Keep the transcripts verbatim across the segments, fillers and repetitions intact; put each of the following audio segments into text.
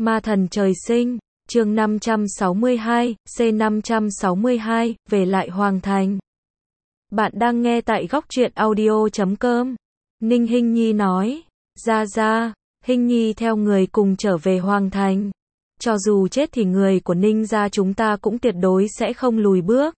Ma thần trời sinh, chương năm trăm sáu mươi hai, C năm trăm sáu mươi hai, về lại Hoàng Thành. Bạn đang nghe tại góc truyện audio chấm com. Ninh Hinh Nhi nói, ra ra, Hinh Nhi theo người cùng trở về Hoàng Thành. Cho dù chết thì người của Ninh gia chúng ta cũng tuyệt đối sẽ không lùi bước.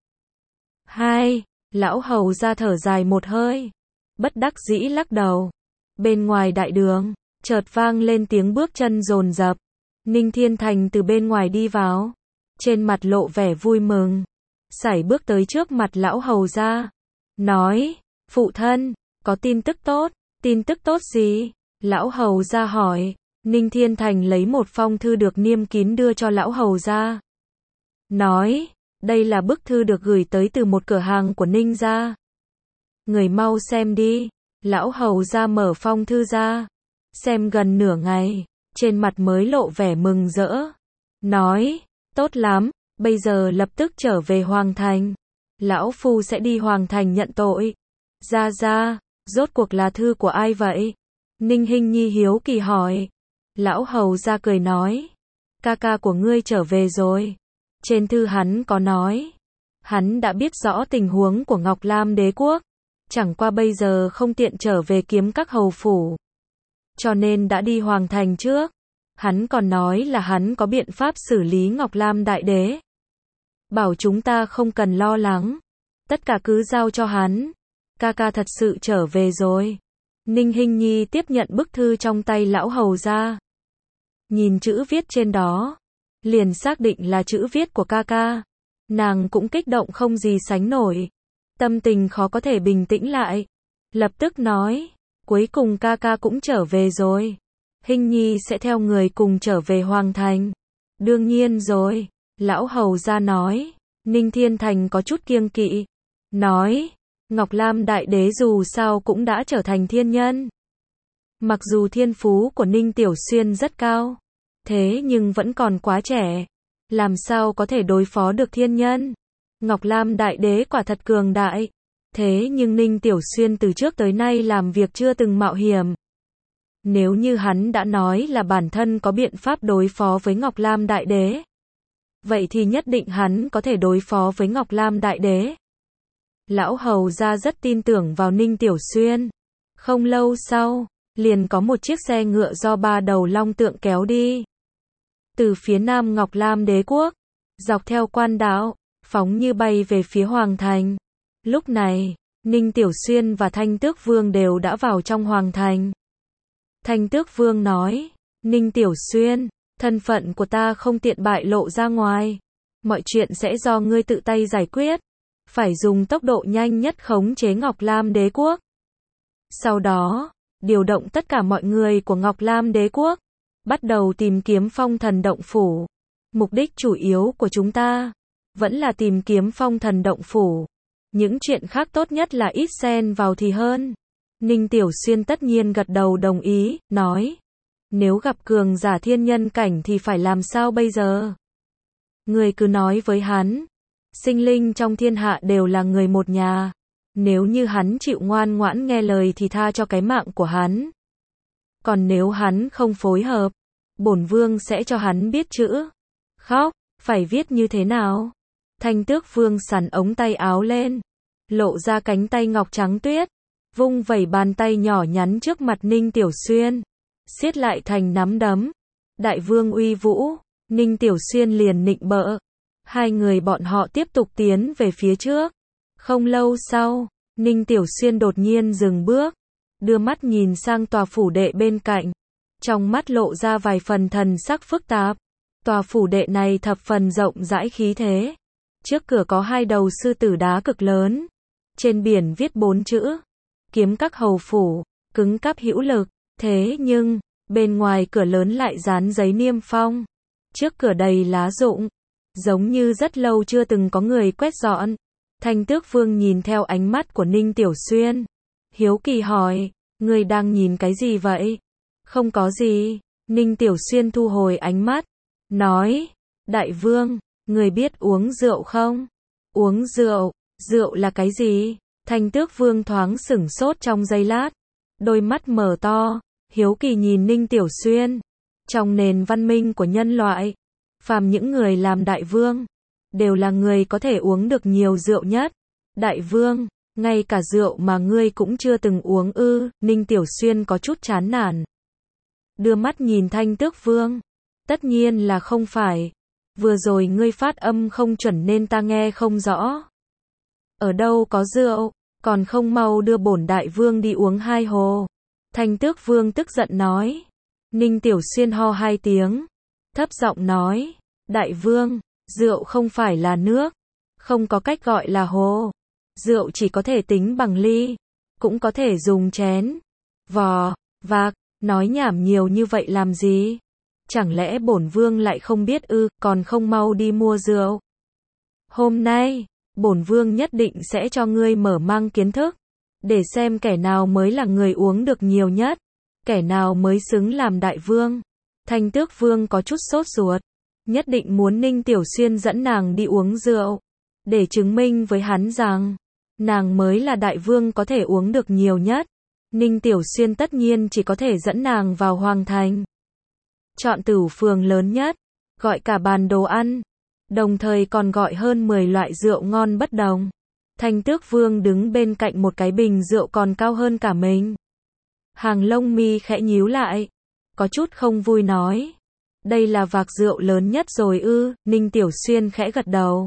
Hai, lão hầu ra thở dài một hơi, bất đắc dĩ lắc đầu. Bên ngoài đại đường, chợt vang lên tiếng bước chân dồn dập. Ninh Thiên Thành từ bên ngoài đi vào, trên mặt lộ vẻ vui mừng, sải bước tới trước mặt lão hầu ra, nói, phụ thân, có tin tức tốt. Tin tức tốt gì? Lão hầu ra hỏi. Ninh Thiên Thành lấy một phong thư được niêm kín đưa cho lão hầu ra, nói, đây là bức thư được gửi tới từ một cửa hàng của Ninh gia. Người mau xem đi. Lão hầu ra mở phong thư ra, xem gần nửa ngày, trên mặt mới lộ vẻ mừng rỡ, nói, tốt lắm, bây giờ lập tức trở về Hoàng Thành. Lão phu sẽ đi Hoàng Thành nhận tội. Ra ra, rốt cuộc là thư của ai vậy? Ninh Hinh Nhi hiếu kỳ hỏi. Lão hầu ra cười nói, ca ca của ngươi trở về rồi. Trên thư hắn có nói, hắn đã biết rõ tình huống của Ngọc Lam đế quốc, chẳng qua bây giờ không tiện trở về kiếm các hầu phủ, cho nên đã đi Hoàng Thành trước. Hắn còn nói là hắn có biện pháp xử lý Ngọc Lam đại đế, bảo chúng ta không cần lo lắng, tất cả cứ giao cho hắn. Ca ca thật sự trở về rồi. Ninh Hinh Nhi tiếp nhận bức thư trong tay lão hầu ra, nhìn chữ viết trên đó, liền xác định là chữ viết của ca ca. Nàng cũng kích động không gì sánh nổi, tâm tình khó có thể bình tĩnh lại, lập tức nói, cuối cùng ca ca cũng trở về rồi. Hinh Nhi sẽ theo người cùng trở về Hoàng Thành. Đương nhiên rồi, lão hầu ra nói. Ninh Thiên Thành có chút kiêng kỵ, nói, Ngọc Lam đại đế dù sao cũng đã trở thành thiên nhân. Mặc dù thiên phú của Ninh Tiểu Xuyên rất cao, thế nhưng vẫn còn quá trẻ, làm sao có thể đối phó được thiên nhân. Ngọc Lam đại đế quả thật cường đại, thế nhưng Ninh Tiểu Xuyên từ trước tới nay làm việc chưa từng mạo hiểm. Nếu như hắn đã nói là bản thân có biện pháp đối phó với Ngọc Lam đại đế, vậy thì nhất định hắn có thể đối phó với Ngọc Lam đại đế. Lão hầu ra rất tin tưởng vào Ninh Tiểu Xuyên. Không lâu sau, liền có một chiếc xe ngựa do ba đầu long tượng kéo đi, từ phía nam Ngọc Lam đế quốc, dọc theo quan đạo, phóng như bay về phía Hoàng Thành. Lúc này, Ninh Tiểu Xuyên và Thanh Tước Vương đều đã vào trong Hoàng Thành. Thanh Tước Vương nói, Ninh Tiểu Xuyên, thân phận của ta không tiện bại lộ ra ngoài, mọi chuyện sẽ do ngươi tự tay giải quyết, phải dùng tốc độ nhanh nhất khống chế Ngọc Lam đế quốc. Sau đó, điều động tất cả mọi người của Ngọc Lam đế quốc, bắt đầu tìm kiếm Phong Thần Động Phủ. Mục đích chủ yếu của chúng ta vẫn là tìm kiếm Phong Thần Động Phủ. Những chuyện khác tốt nhất là ít xen vào thì hơn. Ninh Tiểu Xuyên tất nhiên gật đầu đồng ý, nói, nếu gặp cường giả thiên nhân cảnh thì phải làm sao bây giờ? Người cứ nói với hắn, sinh linh trong thiên hạ đều là người một nhà. Nếu như hắn chịu ngoan ngoãn nghe lời thì tha cho cái mạng của hắn. Còn nếu hắn không phối hợp, bổn vương sẽ cho hắn biết chữ khóc, phải viết như thế nào. Thanh Tước Vương sắn ống tay áo lên, lộ ra cánh tay ngọc trắng tuyết, vung vẩy bàn tay nhỏ nhắn trước mặt Ninh Tiểu Xuyên, siết lại thành nắm đấm. Đại vương uy vũ. Ninh Tiểu Xuyên liền nịnh bợ. Hai người bọn họ tiếp tục tiến về phía trước. Không lâu sau, Ninh Tiểu Xuyên đột nhiên dừng bước, đưa mắt nhìn sang tòa phủ đệ bên cạnh, trong mắt lộ ra vài phần thần sắc phức tạp. Tòa phủ đệ này thập phần rộng rãi khí thế, trước cửa có hai đầu sư tử đá cực lớn, trên biển viết bốn chữ, kiếm các hầu phủ, cứng cáp hữu lực. Thế nhưng, bên ngoài cửa lớn lại dán giấy niêm phong, trước cửa đầy lá rụng, giống như rất lâu chưa từng có người quét dọn. Thanh Tước Vương nhìn theo ánh mắt của Ninh Tiểu Xuyên, hiếu kỳ hỏi, ngươi đang nhìn cái gì vậy? Không có gì. Ninh Tiểu Xuyên thu hồi ánh mắt, nói, đại vương, người biết uống rượu không? Uống rượu? Rượu là cái gì? Thanh Tước Vương thoáng sửng sốt trong giây lát, đôi mắt mở to, hiếu kỳ nhìn Ninh Tiểu Xuyên. Trong nền văn minh của nhân loại, phàm những người làm đại vương, đều là người có thể uống được nhiều rượu nhất. Đại vương, ngay cả rượu mà ngươi cũng chưa từng uống ư? Ninh Tiểu Xuyên có chút chán nản. Đưa mắt nhìn Thanh Tước Vương. Tất nhiên là không phải. Vừa rồi ngươi phát âm không chuẩn nên ta nghe không rõ. Ở đâu có rượu, còn không mau đưa bổn đại vương đi uống hai hồ. Thanh Tước Vương tức giận nói. Ninh Tiểu Xuyên ho hai tiếng, thấp giọng nói, đại vương, rượu không phải là nước, không có cách gọi là hồ. Rượu chỉ có thể tính bằng ly, cũng có thể dùng chén, vò, vạc, nói nhảm nhiều như vậy làm gì? Chẳng lẽ bổn vương lại không biết ư, còn không mau đi mua rượu. Hôm nay, bổn vương nhất định sẽ cho ngươi mở mang kiến thức, để xem kẻ nào mới là người uống được nhiều nhất, kẻ nào mới xứng làm đại vương. Thanh Tước Vương có chút sốt ruột, nhất định muốn Ninh Tiểu Xuyên dẫn nàng đi uống rượu, để chứng minh với hắn rằng, nàng mới là đại vương có thể uống được nhiều nhất. Ninh Tiểu Xuyên tất nhiên chỉ có thể dẫn nàng vào hoàng thành, chọn tửu phường lớn nhất, gọi cả bàn đồ ăn, đồng thời còn gọi hơn mười loại rượu ngon bất đồng. Thanh Tước Vương đứng bên cạnh một cái bình rượu còn cao hơn cả mình. Hàng lông mi khẽ nhíu lại, có chút không vui nói. Đây là vạc rượu lớn nhất rồi ư? Ninh Tiểu Xuyên khẽ gật đầu.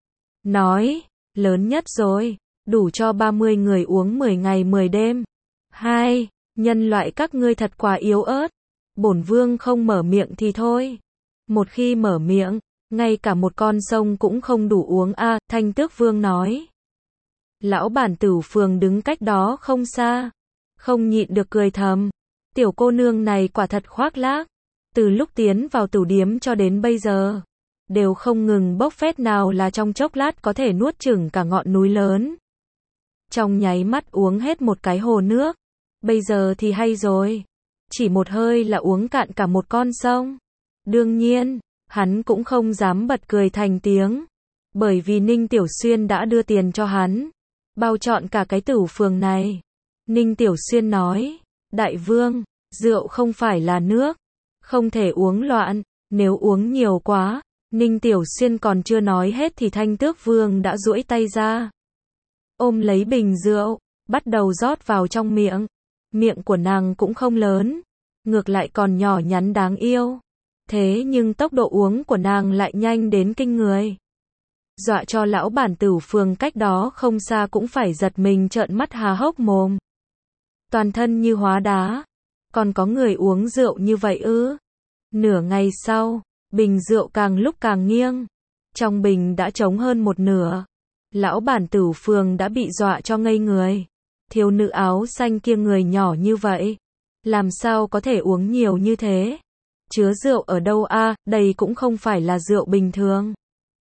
Nói, lớn nhất rồi, đủ cho ba mươi người uống mười ngày mười đêm. Hai, nhân loại các ngươi thật quá yếu ớt. Bổn vương không mở miệng thì thôi. Một khi mở miệng, ngay cả một con sông cũng không đủ uống a. À, Thanh Tước Vương nói. Lão bản tửu phường đứng cách đó không xa, không nhịn được cười thầm. Tiểu cô nương này quả thật khoác lác. Từ lúc tiến vào tửu điếm cho đến bây giờ, đều không ngừng bốc phét nào là trong chốc lát có thể nuốt chửng cả ngọn núi lớn. Trong nháy mắt uống hết một cái hồ nước. Bây giờ thì hay rồi. Chỉ một hơi là uống cạn cả một con sông. Đương nhiên, hắn cũng không dám bật cười thành tiếng. Bởi vì Ninh Tiểu Xuyên đã đưa tiền cho hắn, bao trọn cả cái tửu phường này. Ninh Tiểu Xuyên nói, đại vương, rượu không phải là nước, không thể uống loạn, nếu uống nhiều quá. Ninh Tiểu Xuyên còn chưa nói hết thì Thanh Tước Vương đã duỗi tay ra, ôm lấy bình rượu, bắt đầu rót vào trong miệng. Miệng của nàng cũng không lớn, ngược lại còn nhỏ nhắn đáng yêu. Thế nhưng tốc độ uống của nàng lại nhanh đến kinh người, dọa cho lão bản tửu phường cách đó không xa cũng phải giật mình trợn mắt há hốc mồm. Toàn thân như hóa đá. Còn có người uống rượu như vậy ư? Nửa ngày sau, bình rượu càng lúc càng nghiêng. Trong bình đã trống hơn một nửa. Lão bản tửu phường đã bị dọa cho ngây người. Thiếu nữ áo xanh kia người nhỏ như vậy, làm sao có thể uống nhiều như thế? Chứa rượu ở đâu a? À, đây cũng không phải là rượu bình thường,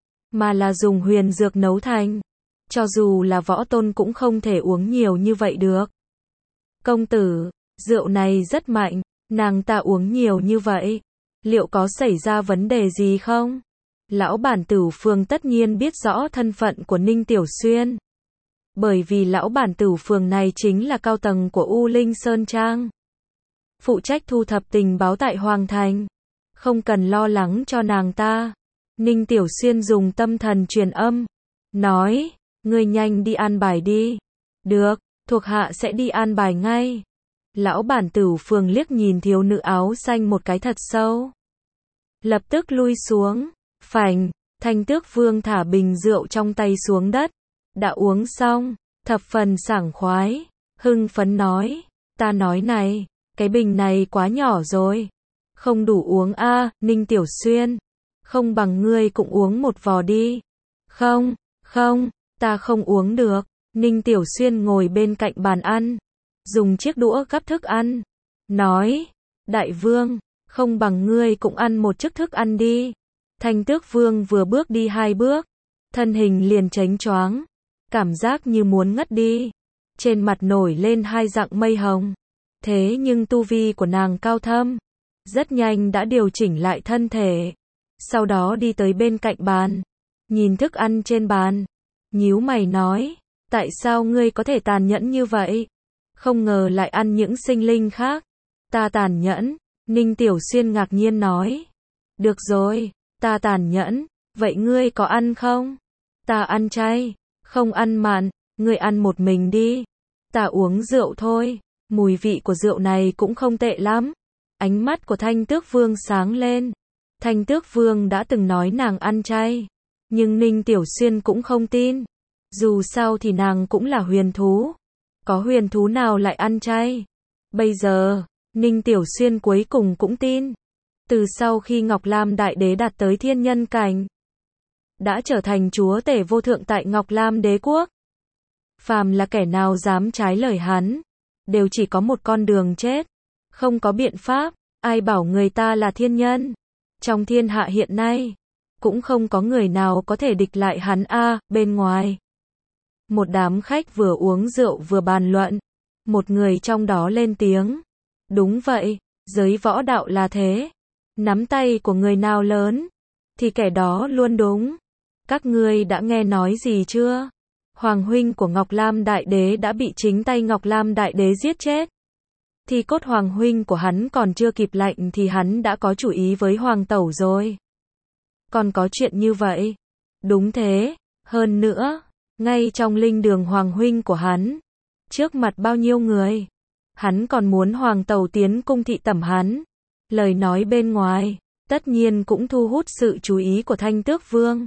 mà là dùng huyền dược nấu thành. Cho dù là võ tôn cũng không thể uống nhiều như vậy được. Công tử, rượu này rất mạnh, nàng ta uống nhiều như vậy, liệu có xảy ra vấn đề gì không? Lão bản tửu phường tất nhiên biết rõ thân phận của Ninh Tiểu Xuyên. Bởi vì lão bản tửu phường này chính là cao tầng của U Linh Sơn Trang, phụ trách thu thập tình báo tại Hoàng Thành. Không cần lo lắng cho nàng ta. Ninh Tiểu Xuyên dùng tâm thần truyền âm, nói, ngươi nhanh đi an bài đi. Được, thuộc hạ sẽ đi an bài ngay. Lão bản tửu phường liếc nhìn thiếu nữ áo xanh một cái thật sâu, lập tức lui xuống. Phành, Thanh Tước Vương thả bình rượu trong tay xuống đất. Đã uống xong, thập phần sảng khoái, hưng phấn nói, ta nói này, cái bình này quá nhỏ rồi, không đủ uống a. À, Ninh Tiểu Xuyên, không bằng ngươi cũng uống một vò đi. Không, không, ta không uống được. Ninh Tiểu Xuyên ngồi bên cạnh bàn ăn, dùng chiếc đũa gắp thức ăn, nói, đại vương, không bằng ngươi cũng ăn một chiếc thức ăn đi. Thanh Tước Vương vừa bước đi hai bước, thân hình liền chánh choáng, cảm giác như muốn ngất đi. Trên mặt nổi lên hai dặng mây hồng. Thế nhưng tu vi của nàng cao thâm, rất nhanh đã điều chỉnh lại thân thể. Sau đó đi tới bên cạnh bàn, nhìn thức ăn trên bàn, nhíu mày nói, tại sao ngươi có thể tàn nhẫn như vậy? Không ngờ lại ăn những sinh linh khác. Ta tàn nhẫn, Ninh Tiểu Xuyên ngạc nhiên nói. Được rồi, ta tàn nhẫn, vậy ngươi có ăn không? Ta ăn chay, không ăn mặn, ngươi ăn một mình đi. Ta uống rượu thôi, mùi vị của rượu này cũng không tệ lắm. Ánh mắt của Thanh Tước Vương sáng lên. Thanh Tước Vương đã từng nói nàng ăn chay, nhưng Ninh Tiểu Xuyên cũng không tin. Dù sao thì nàng cũng là huyền thú. Có huyền thú nào lại ăn chay? Bây giờ, Ninh Tiểu Xuyên cuối cùng cũng tin. Từ sau khi Ngọc Lam Đại Đế đạt tới thiên nhân cảnh, đã trở thành chúa tể vô thượng tại Ngọc Lam Đế Quốc. Phàm là kẻ nào dám trái lời hắn, đều chỉ có một con đường chết. Không có biện pháp, ai bảo người ta là thiên nhân. Trong thiên hạ hiện nay, cũng không có người nào có thể địch lại hắn a. À, bên ngoài, một đám khách vừa uống rượu vừa bàn luận. Một người trong đó lên tiếng. Đúng vậy, giới võ đạo là thế. Nắm tay của người nào lớn, thì kẻ đó luôn đúng. Các ngươi đã nghe nói gì chưa? Hoàng huynh của Ngọc Lam Đại Đế đã bị chính tay Ngọc Lam Đại Đế giết chết. Thì cốt hoàng huynh của hắn còn chưa kịp lạnh thì hắn đã có chủ ý với hoàng tẩu rồi. Còn có chuyện như vậy? Đúng thế, hơn nữa, ngay trong linh đường hoàng huynh của hắn, trước mặt bao nhiêu người, hắn còn muốn hoàng tẩu tiến cung thị tẩm hắn. Lời nói bên ngoài, tất nhiên cũng thu hút sự chú ý của Thanh Tước Vương.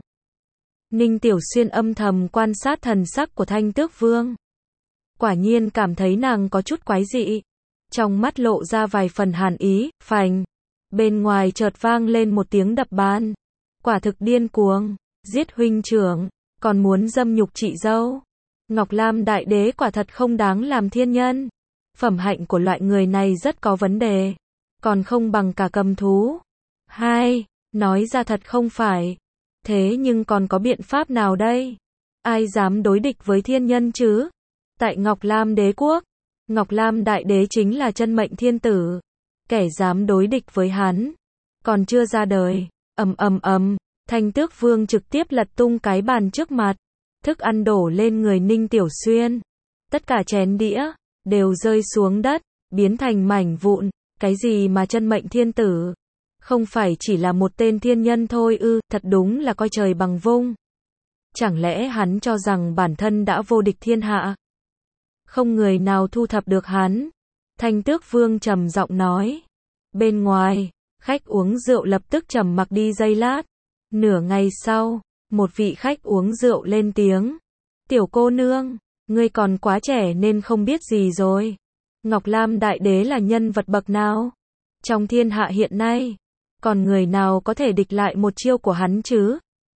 Ninh Tiểu Xuyên âm thầm quan sát thần sắc của Thanh Tước Vương. Quả nhiên cảm thấy nàng có chút quái dị. Trong mắt lộ ra vài phần hàn ý, phành. Bên ngoài chợt vang lên một tiếng đập bàn. Quả thực điên cuồng, giết huynh trưởng, còn muốn dâm nhục chị dâu. Ngọc Lam Đại Đế quả thật không đáng làm thiên nhân. Phẩm hạnh của loại người này rất có vấn đề. Còn không bằng cả cầm thú. Hai, nói ra thật không phải. Thế nhưng còn có biện pháp nào đây? Ai dám đối địch với thiên nhân chứ? Tại Ngọc Lam Đế Quốc, Ngọc Lam Đại Đế chính là chân mệnh thiên tử. Kẻ dám đối địch với hắn, còn chưa ra đời. Ầm ầm ầm, Thanh Tước Vương trực tiếp lật tung cái bàn trước mặt. Thức ăn đổ lên người Ninh Tiểu Xuyên. Tất cả chén đĩa đều rơi xuống đất, biến thành mảnh vụn. Cái gì mà chân mệnh thiên tử? Không phải chỉ là một tên thiên nhân thôi ư? Thật đúng là coi trời bằng vung. Chẳng lẽ hắn cho rằng bản thân đã vô địch thiên hạ? Không người nào thu thập được hắn. Thanh Tước Vương trầm giọng nói. Bên ngoài, khách uống rượu lập tức trầm mặc đi giây lát. Nửa ngày sau, một vị khách uống rượu lên tiếng. Tiểu cô nương, ngươi còn quá trẻ nên không biết gì rồi. Ngọc Lam Đại Đế là nhân vật bậc nào? Trong thiên hạ hiện nay, còn người nào có thể địch lại một chiêu của hắn chứ?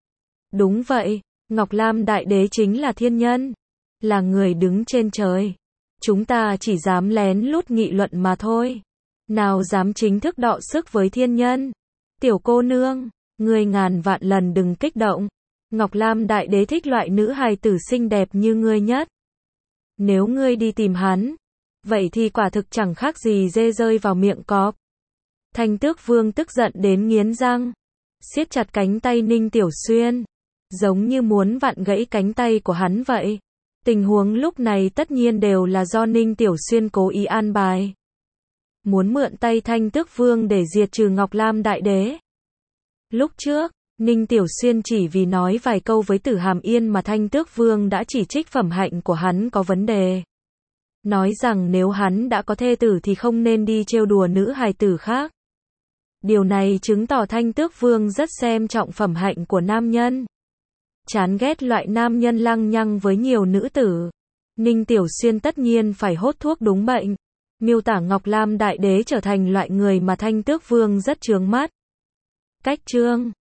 Đúng vậy, Ngọc Lam Đại Đế chính là thiên nhân, là người đứng trên trời. Chúng ta chỉ dám lén lút nghị luận mà thôi. Nào dám chính thức đọ sức với thiên nhân? Tiểu cô nương, ngươi ngàn vạn lần đừng kích động. Ngọc Lam Đại Đế thích loại nữ hài tử xinh đẹp như ngươi nhất. Nếu ngươi đi tìm hắn, vậy thì quả thực chẳng khác gì dê rơi vào miệng cọp. Thanh Tước Vương tức giận đến nghiến răng, siết chặt cánh tay Ninh Tiểu Xuyên, giống như muốn vặn gãy cánh tay của hắn vậy. Tình huống lúc này tất nhiên đều là do Ninh Tiểu Xuyên cố ý an bài. Muốn mượn tay Thanh Tước Vương để diệt trừ Ngọc Lam Đại Đế. Lúc trước, Ninh Tiểu Xuyên chỉ vì nói vài câu với Tử Hàm Yên mà Thanh Tước Vương đã chỉ trích phẩm hạnh của hắn có vấn đề. Nói rằng nếu hắn đã có thê tử thì không nên đi trêu đùa nữ hài tử khác. Điều này chứng tỏ Thanh Tước Vương rất xem trọng phẩm hạnh của nam nhân. Chán ghét loại nam nhân lăng nhăng với nhiều nữ tử. Ninh Tiểu Xuyên tất nhiên phải hốt thuốc đúng bệnh. Miêu tả Ngọc Lam Đại Đế trở thành loại người mà Thanh Tước Vương rất chướng mắt. Cách chương